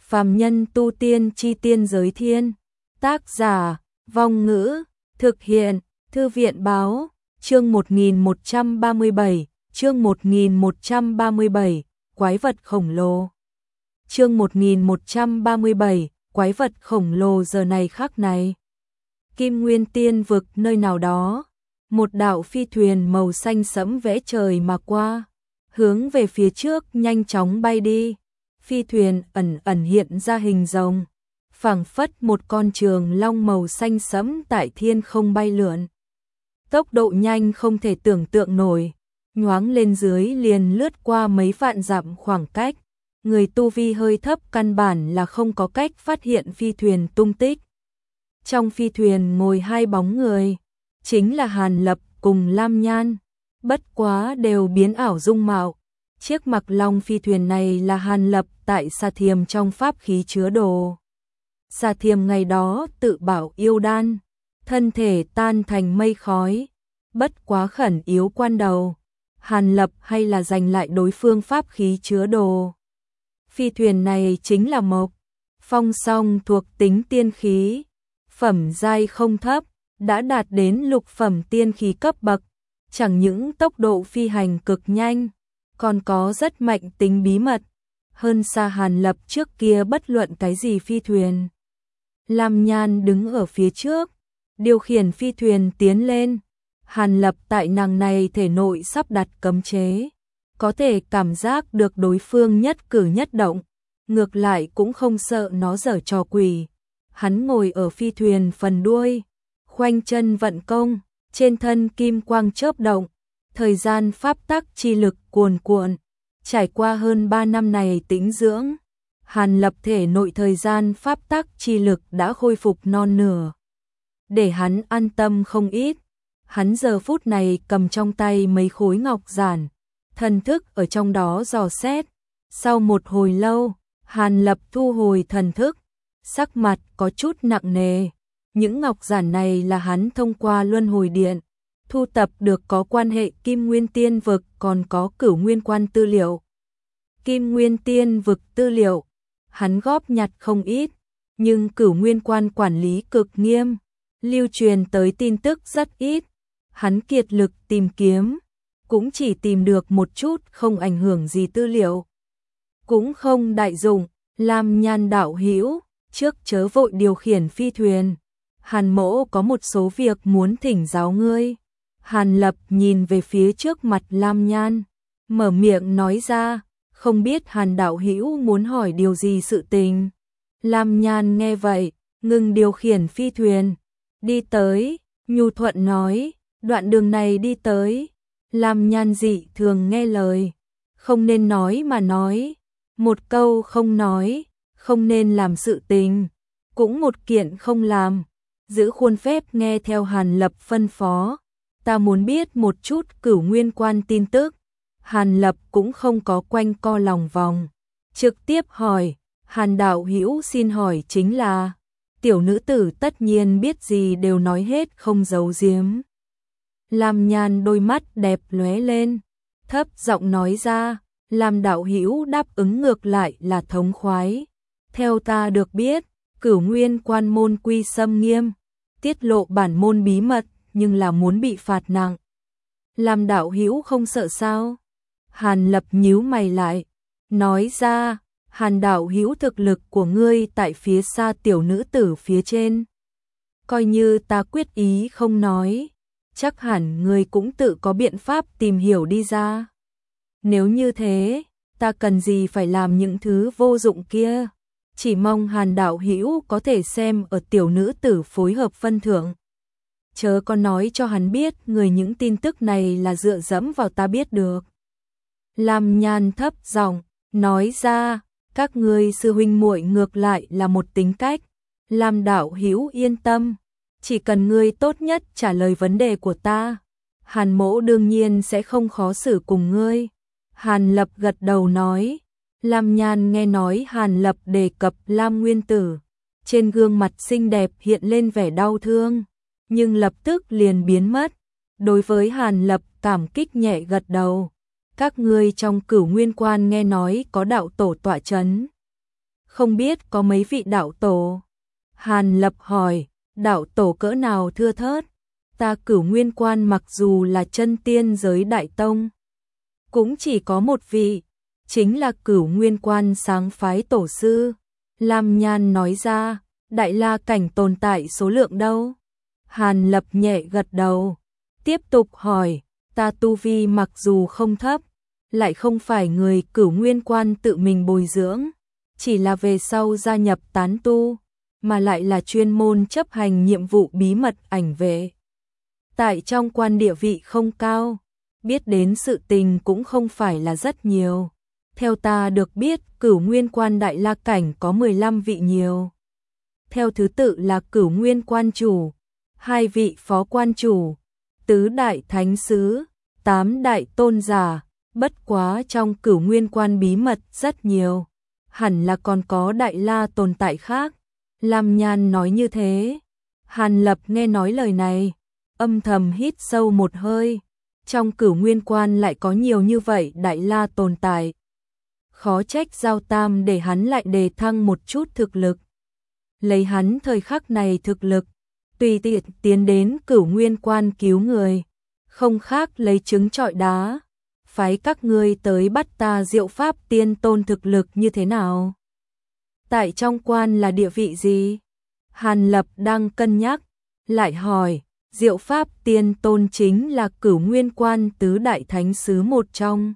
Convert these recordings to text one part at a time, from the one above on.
Phàm nhân tu tiên chi tiên giới thiên. Tác giả, Vong Ngữ, thực hiện, Thư viện Báo, chương 1137, chương 1137, quái vật khổng lồ. Chương 1137, quái vật khổng lồ giờ này khắc này. Kim Nguyên Tiên vực nơi nào đó, một đạo phi thuyền màu xanh sẫm vẽ trời mà qua, hướng về phía trước nhanh chóng bay đi. Phi thuyền ẩn ẩn hiện ra hình rồng, phảng phất một con trường long màu xanh sẫm tại thiên không bay lượn. Tốc độ nhanh không thể tưởng tượng nổi, nhoáng lên dưới liền lướt qua mấy vạn dặm khoảng cách. Người tu vi hơi thấp căn bản là không có cách phát hiện phi thuyền tung tích. Trong phi thuyền ngồi hai bóng người, chính là Hàn Lập cùng Lam Nhan, bất quá đều biến ảo dung mạo. Chiếc mặc long phi thuyền này là Hàn Lập tại Sa Thiềm trong pháp khí chứa đồ. Sa Thiềm ngày đó tự bảo yêu đan, thân thể tan thành mây khói, bất quá khẩn yếu quan đầu, Hàn Lập hay là giành lại đối phương pháp khí chứa đồ. Phi thuyền này chính là Mộc Phong Song thuộc tính tiên khí, phẩm giai không thấp, đã đạt đến lục phẩm tiên khí cấp bậc, chẳng những tốc độ phi hành cực nhanh, còn có rất mạnh tính bí mật, hơn xa Hàn Lập trước kia bất luận cái gì phi thuyền. Lam Nhan đứng ở phía trước, điều khiển phi thuyền tiến lên. Hàn Lập tại nàng này thể nội sắp đặt cấm chế, có thể cảm giác được đối phương nhất cử nhất động, ngược lại cũng không sợ nó giở trò quỷ. Hắn ngồi ở phi thuyền phần đuôi, khoanh chân vận công, trên thân kim quang chớp động, thời gian pháp tắc chi lực cuồn cuộn. Trải qua hơn 3 năm này tĩnh dưỡng, Hàn Lập thể nội thời gian pháp tắc chi lực đã khôi phục non nửa, để hắn an tâm không ít. Hắn giờ phút này cầm trong tay mấy khối ngọc giản, thần thức ở trong đó dò xét. Sau một hồi lâu, Hàn Lập thu hồi thần thức, sắc mặt có chút nặng nề. Những ngọc giản này là hắn thông qua luân hồi điện thu tập được có quan hệ Kim Nguyên Tiên vực, còn có Cửu Nguyên Quan tư liệu. Kim Nguyên Tiên vực tư liệu, hắn góp nhặt không ít, nhưng Cửu Nguyên Quan quản lý cực nghiêm, lưu truyền tới tin tức rất ít. Hắn kiệt lực tìm kiếm, cũng chỉ tìm được một chút không ảnh hưởng gì tư liệu, cũng không đại dụng. Lam Nhan đạo hữu, trước chớ vội điều khiển phi thuyền, Hàn mỗ có một số việc muốn thỉnh giáo ngươi. Hàn Lập nhìn về phía trước mặt Lam Nhan, mở miệng nói ra, không biết Hàn đạo hữu muốn hỏi điều gì sự tình. Lam Nhan nghe vậy, ngừng điều khiển phi thuyền, đi tới, nhu thuận nói, đoạn đường này đi tới. Lam Nhan dị thường nghe lời, không nên nói mà nói, một câu không nói, không nên làm sự tình, cũng một kiện không làm, giữ khuôn phép nghe theo Hàn Lập phân phó. Ta muốn biết một chút Cửu Nguyên Quan tin tức. Hàn Lập cũng không có quanh co lòng vòng, trực tiếp hỏi, Hàn đạo hữu xin hỏi chính là. Tiểu nữ tử tất nhiên biết gì đều nói hết không giấu giếm. Lam Nhan đôi mắt đẹp lóe lên, thấp giọng nói ra, Lam đạo hữu đáp ứng ngược lại là thống khoái. Theo ta được biết, Cửu Nguyên Quan môn quy xâm nghiêm, tiết lộ bản môn bí mật, nhưng là muốn bị phạt nặng. Lam đạo hữu không sợ sao? Hàn Lập nhíu mày lại, nói ra, Hàn đạo hữu thực lực của ngươi tại phía xa tiểu nữ tử phía trên. Coi như ta quyết ý không nói, chắc hẳn ngươi cũng tự có biện pháp tìm hiểu đi ra. Nếu như thế, ta cần gì phải làm những thứ vô dụng kia, chỉ mong Hàn đạo hữu có thể xem ở tiểu nữ tử phối hợp phân thưởng. Chớ có nói cho hắn biết người những tin tức này là dựa dẫm vào ta biết được. Lam Nhan thấp giọng nói ra, các ngươi sư huynh muội ngược lại là một tính cách. Lam đạo hữu yên tâm, chỉ cần ngươi tốt nhất trả lời vấn đề của ta, Hàn mỗ đương nhiên sẽ không khó xử cùng ngươi. Hàn Lập gật đầu nói. Lam Nhan nghe nói Hàn Lập đề cập Lam Nguyên Tử, trên gương mặt xinh đẹp hiện lên vẻ đau thương, nhưng lập tức liền biến mất. Đối với Hàn Lập cảm kích nhẹ gật đầu. Các ngươi trong Cửu Nguyên Quan nghe nói có đạo tổ tọa chấn, không biết có mấy vị đạo tổ. Hàn Lập hỏi, đạo tổ cỡ nào thưa thớt? Ta Cửu Nguyên Quan mặc dù là chân tiên giới đại tông, cũng chỉ có một vị, chính là Cửu Nguyên Quan sáng phái tổ sư. Lam Nhan nói ra, Đại La cảnh tồn tại số lượng đâu? Hàn Lập nhẹ gật đầu, tiếp tục hỏi, ta tu vi mặc dù không thấp, lại không phải người Cửu Nguyên Quan tự mình bồi dưỡng, chỉ là về sau gia nhập tán tu, mà lại là chuyên môn chấp hành nhiệm vụ bí mật ảnh vệ. Tại trong quan địa vị không cao, biết đến sự tình cũng không phải là rất nhiều. Theo ta được biết, Cửu Nguyên Quan Đại La cảnh có 15 vị nhiều. Theo thứ tự là Cửu Nguyên Quan chủ, 2 vị phó quan chủ, tứ đại thánh sứ, 8 đại tôn giả, bất quá trong Cửu Nguyên Quan bí mật rất nhiều, hẳn là còn có Đại La tồn tại khác. Lam Nhan nói như thế. Hàn Lập nghe nói lời này, âm thầm hít sâu một hơi, trong Cửu Nguyên Quan lại có nhiều như vậy Đại La tồn tại. Khó trách Giao Tam để hắn lại đề thăng một chút thực lực. Lấy hắn thời khắc này thực lực, tùy tiện tiến đến Cửu Nguyên Quan cứu người, không khác lấy trứng trọi đá. Phái các ngươi tới bắt ta Diệu Pháp Tiên Tôn thực lực như thế nào? Tại trong quan là địa vị gì? Hàn Lập đang cân nhắc, lại hỏi, Diệu Pháp Tiên Tôn chính là Cửu Nguyên Quan tứ đại thánh sứ một trong.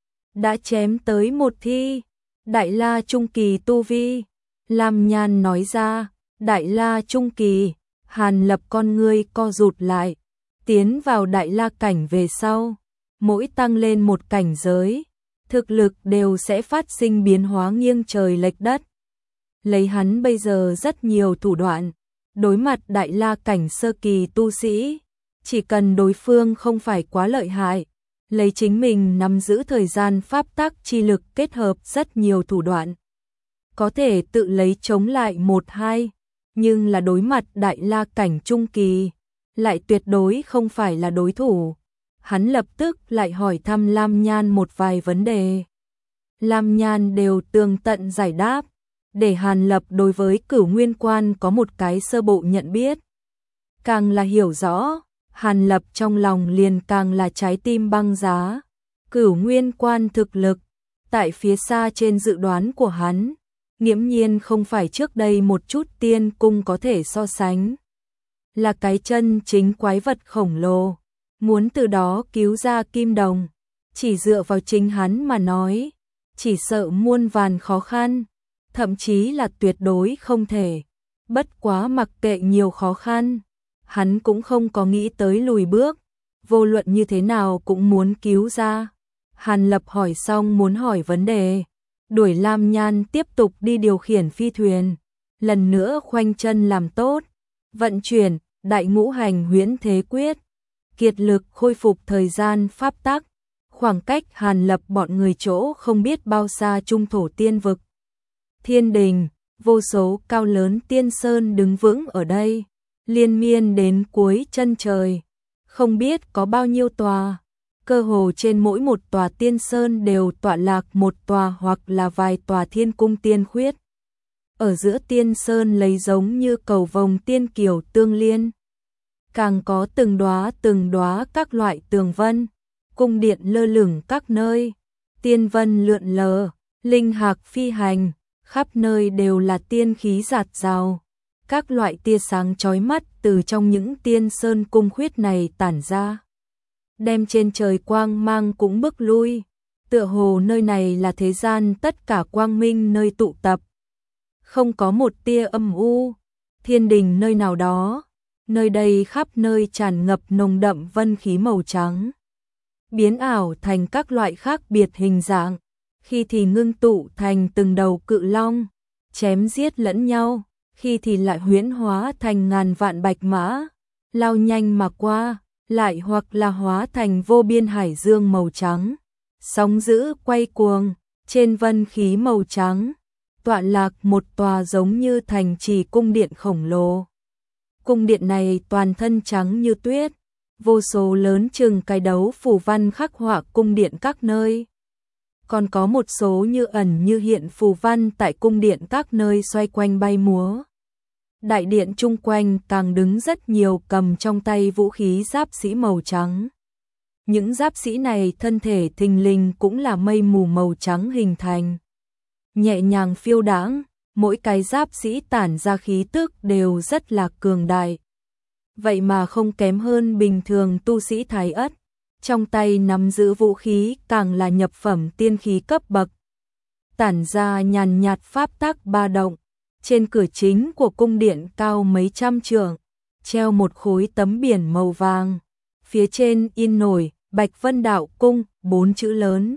Đã chém tới một thi, Đại La trung kỳ tu vi. Lam Nhan nói ra, Đại La trung kỳ. Hàn Lập con ngươi co rụt lại, tiến vào Đại La cảnh về sau, mỗi tăng lên một cảnh giới, thực lực đều sẽ phát sinh biến hóa nghiêng trời lệch đất. Lấy hắn bây giờ rất nhiều thủ đoạn, đối mặt Đại La cảnh sơ kỳ tu sĩ, chỉ cần đối phương không phải quá lợi hại, lấy chính mình nắm giữ thời gian pháp tắc chi lực kết hợp rất nhiều thủ đoạn, có thể tự lấy chống lại 1-2, nhưng là đối mặt Đại La cảnh trung kỳ, lại tuyệt đối không phải là đối thủ. Hắn lập tức lại hỏi thăm Lam Nhan một vài vấn đề. Lam Nhan đều tường tận giải đáp, để Hàn Lập đối với Cửu Nguyên Quan có một cái sơ bộ nhận biết. Càng là hiểu rõ, Hàn Lập trong lòng liền càng là trái tim băng giá. Cửu Nguyên Quan thực lực, tại phía xa trên dự đoán của hắn, nghiễm nhiên không phải trước đây một chút tiên cung có thể so sánh. Là cái chân chính quái vật khổng lồ, muốn từ đó cứu ra Kim Đồng, chỉ dựa vào chính hắn mà nói, chỉ sợ muôn vàn khó khăn, thậm chí là tuyệt đối không thể. Bất quá mặc kệ nhiều khó khăn, hắn cũng không có nghĩ tới lùi bước, vô luận như thế nào cũng muốn cứu ra. Hàn Lập hỏi xong muốn hỏi vấn đề, đuổi Lam Nhan tiếp tục đi điều khiển phi thuyền, lần nữa khoanh chân làm tốt, vận chuyển Đại Ngũ Hành Huyễn Thế Quyết, kiệt lực khôi phục thời gian pháp tắc, khoảng cách Hàn Lập bọn người chỗ không biết bao xa trung thổ tiên vực. Thiên đình, vô số cao lớn tiên sơn đứng vững ở đây, liên miên đến cuối chân trời, không biết có bao nhiêu tòa, cơ hồ trên mỗi một tòa tiên sơn đều tọa lạc một tòa hoặc là vài tòa thiên cung tiên khuyết. Ở giữa tiên sơn lấy giống như cầu vồng tiên kiều tương liên, càng có từng đóa các loại tường vân, cung điện lơ lửng các nơi, tiên vân lượn lờ, linh hạc phi hành, khắp nơi đều là tiên khí rạt rào, các loại tia sáng chói mắt từ trong những tiên sơn cung khuyết này tản ra, đem trên trời quang mang cũng bức lui, tựa hồ nơi này là thế gian tất cả quang minh nơi tụ tập, không có một tia âm u. Thiên đình nơi nào đó, nơi đây khắp nơi tràn ngập nồng đậm vân khí màu trắng, biến ảo thành các loại khác biệt hình dạng, khi thì ngưng tụ thành từng đầu cự long, chém giết lẫn nhau, khi thì lại huyễn hóa thành ngàn vạn bạch mã, lao nhanh mà qua, lại hoặc là hóa thành vô biên hải dương màu trắng, sóng dữ quay cuồng, trên vân khí màu trắng, tọa lạc một tòa giống như thành trì cung điện khổng lồ. Cung điện này toàn thân trắng như tuyết, vô số lớn chừng cái đấu phủ văn khắc họa cung điện các nơi. còn có một số như ẩn như hiện phù văn tại cung điện các nơi xoay quanh bay múa. Đại điện chung quanh càng đứng rất nhiều cầm trong tay vũ khí giáp sĩ màu trắng. Những giáp sĩ này thân thể thình lình cũng là mây mù màu trắng hình thành. Nhẹ nhàng phiêu đãng, mỗi cái giáp sĩ tản ra khí tức đều rất là cường đại. Vậy mà không kém hơn bình thường tu sĩ Thái Ất. Trong tay nắm giữ vũ khí càng là nhập phẩm tiên khí cấp bậc. Tản ra nhàn nhạt pháp tắc ba động. Trên cửa chính của cung điện cao mấy trăm trượng, treo một khối tấm biển màu vàng. Phía trên in nổi Bạch Vân Đạo Cung 4 chữ lớn.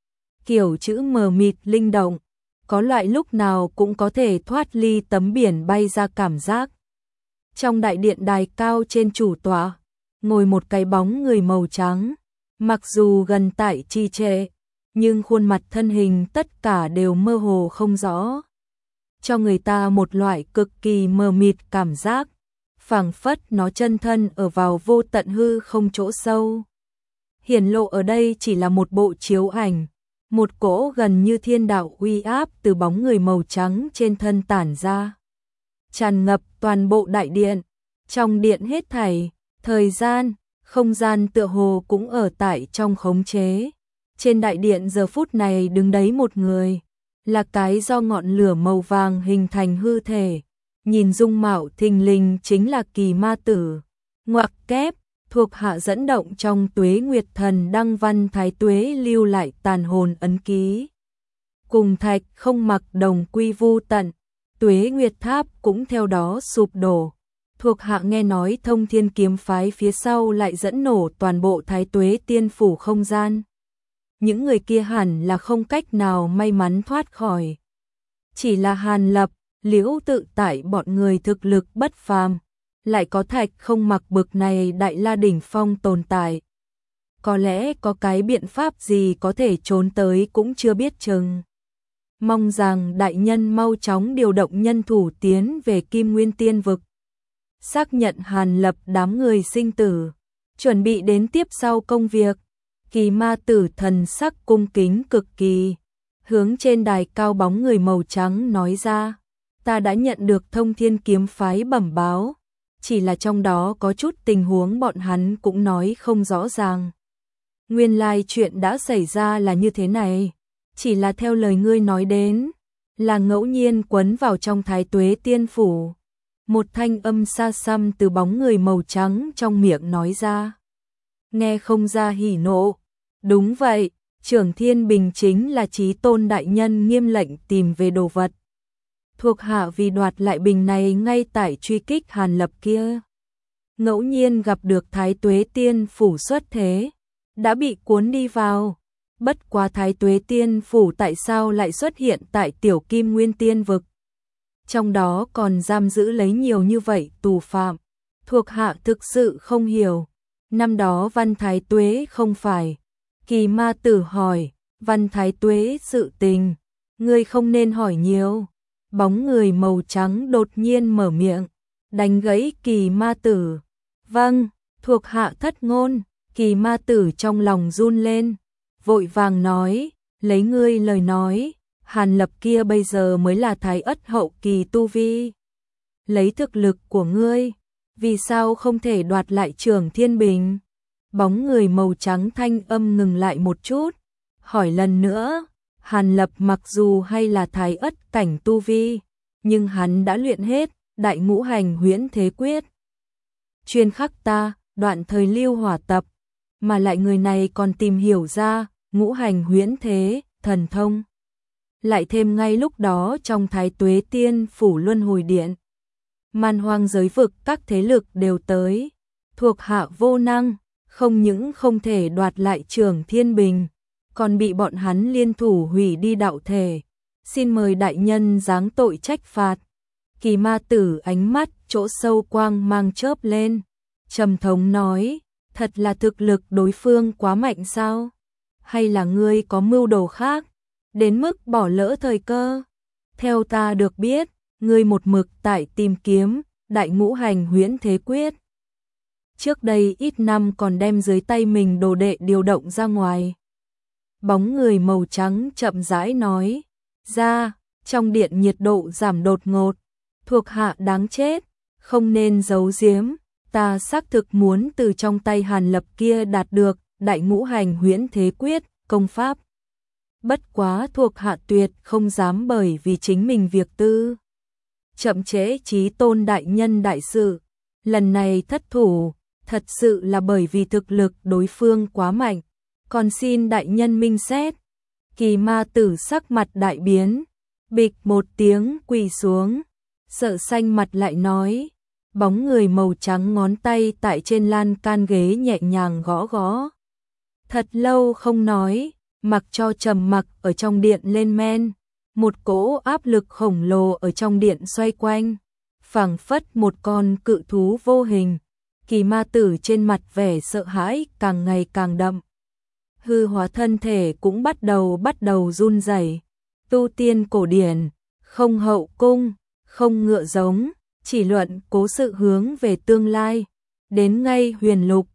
Kiểu chữ mờ mịt linh động, có loại lúc nào cũng có thể thoát ly tấm biển bay ra cảm giác. Trong đại điện đài cao trên chủ tọa, ngồi một cái bóng người màu trắng, mặc dù gần tại trì trệ, nhưng khuôn mặt thân hình tất cả đều mơ hồ không rõ, cho người ta một loại cực kỳ mờ mịt cảm giác, phảng phất nó chân thân ở vào vô tận hư không chỗ sâu. Hiển lộ ở đây chỉ là một bộ chiếu ảnh, một cỗ gần như thiên đạo uy áp từ bóng người màu trắng trên thân tản ra, tràn ngập toàn bộ đại điện. Trong điện hết thảy, thời gian, không gian tựa hồ cũng ở tại trong khống chế. Trên đại điện giờ phút này đứng đấy một người, là cái do ngọn lửa màu vàng hình thành hư thể, nhìn dung mạo thình lình chính là Kỳ Ma Tử. Ngoặc kép, thuộc hạ dẫn động trong Tuế Nguyệt Thần Đăng Văn Thái Tuế lưu lại tàn hồn ấn ký. Cùng thạch không mặc đồng quy vu tận, Tuế Nguyệt Tháp cũng theo đó sụp đổ. Thuộc hạ nghe nói Thông Thiên kiếm phái phía sau lại dẫn nổ toàn bộ Thái Tuế Tiên phủ không gian. Những người kia hẳn là không cách nào may mắn thoát khỏi. Chỉ là Hàn Lập, Liễu Tự Tại bọn người thực lực bất phàm, lại có thạch không mặc bực này đại la đỉnh phong tồn tại. Có lẽ có cái biện pháp gì có thể trốn tới cũng chưa biết chừng. Mong rằng đại nhân mau chóng điều động nhân thủ tiến về Kim Nguyên Tiên vực. Xác nhận Hàn Lập đám người sinh tử, chuẩn bị đến tiếp sau công việc. Kỳ Ma Tử thần sắc cung kính cực kỳ, hướng trên đài cao bóng người màu trắng nói ra, ta đã nhận được Thông Thiên kiếm phái bẩm báo, chỉ là trong đó có chút tình huống bọn hắn cũng nói không rõ ràng. Nguyên lai chuyện đã xảy ra là như thế này, chỉ là theo lời ngươi nói đến, là ngẫu nhiên quấn vào trong Thái Tuế Tiên phủ. Một thanh âm xa xăm từ bóng người màu trắng trong miệng nói ra. Nghe không ra hỉ nộ. Đúng vậy, Trưởng Thiên Bình chính là Chí Tôn đại nhân nghiêm lệnh tìm về đồ vật. Thuộc hạ vì đoạt lại bình này ngay tại truy kích Hàn Lập kia. Ngẫu nhiên gặp được Thái Tuế Tiên phủ xuất thế, đã bị cuốn đi vào. Bất quá Thái Tuế Tiên phủ tại sao lại xuất hiện tại Tiểu Kim Nguyên Tiên vực? Trong đó còn giam giữ lấy nhiều như vậy tù phạm. Thuộc hạ thực sự không hiểu. Năm đó Văn Thái Tuế không phải. Kỳ Ma Tử hỏi, Văn Thái Tuế sự tình, ngươi không nên hỏi nhiều. Bóng người màu trắng đột nhiên mở miệng, đánh gãy Kỳ Ma Tử. Vâng, thuộc hạ thất ngôn. Kỳ Ma Tử trong lòng run lên, vội vàng nói, lấy ngươi lời nói, Hàn Lập kia bây giờ mới là Thái Ất hậu kỳ tu vi. Lấy thực lực của ngươi, vì sao không thể đoạt lại Trưởng Thiên Bình? Bóng người màu trắng thanh âm ngừng lại một chút, hỏi lần nữa, Hàn Lập mặc dù hay là Thái Ất cảnh tu vi, nhưng hắn đã luyện hết Đại Ngũ Hành Huyễn Thế Quyết. Chuyên khắc ta, đoạn thời lưu hỏa tập, mà lại người này còn tìm hiểu ra Ngũ Hành Huyễn Thế, thần thông. Lại thêm ngay lúc đó trong Thái Tuế Tiên phủ Luân Hồi Điện, Man Hoang giới vực các thế lực đều tới, thuộc hạ vô năng, không những không thể đoạt lại Trưởng Thiên Bình, còn bị bọn hắn liên thủ hủy đi đạo thể. Xin mời đại nhân giáng tội trách phạt. Kỳ Ma Tử ánh mắt chỗ sâu quang mang chớp lên, trầm thống nói, thật là thực lực đối phương quá mạnh sao? Hay là ngươi có mưu đồ khác, đến mức bỏ lỡ thời cơ? Theo ta được biết, ngươi một mực tại tìm kiếm Đại Ngũ Hành Huyễn Thế Quyết. Trước đây ít năm còn đem dưới tay mình đồ đệ điều động ra ngoài. Bóng người màu trắng chậm rãi nói ra, trong điện nhiệt độ giảm đột ngột, thuộc hạ đáng chết, không nên giấu giếm, ta xác thực muốn từ trong tay Hàn Lập kia đạt được Đại Ngũ Hành Huyễn Thế Quyết, công pháp. Bất quá thuộc hạ tuyệt không dám bởi vì chính mình việc tư chậm trễ Chí Tôn đại nhân đại sự, lần này thất thủ, thật sự là bởi vì thực lực đối phương quá mạnh, còn xin đại nhân minh xét. Kỳ Ma Tử sắc mặt đại biến, bịch một tiếng quỳ xuống, sợ xanh mặt lại nói, bóng người màu trắng ngón tay tại trên lan can ghế nhẹ nhàng gõ gõ. Thật lâu không nói, mặc cho trầm mặc ở trong điện lên men, một cỗ áp lực khổng lồ ở trong điện xoay quanh, phảng phất một con cự thú vô hình. Kỳ Ma Tử trên mặt vẻ sợ hãi càng ngày càng đậm. Hư hóa thân thể cũng bắt đầu run rẩy. Tu tiên cổ điển, không hậu cung, không ngựa giống, chỉ luận cố sự hướng về tương lai, đến ngay huyền lục,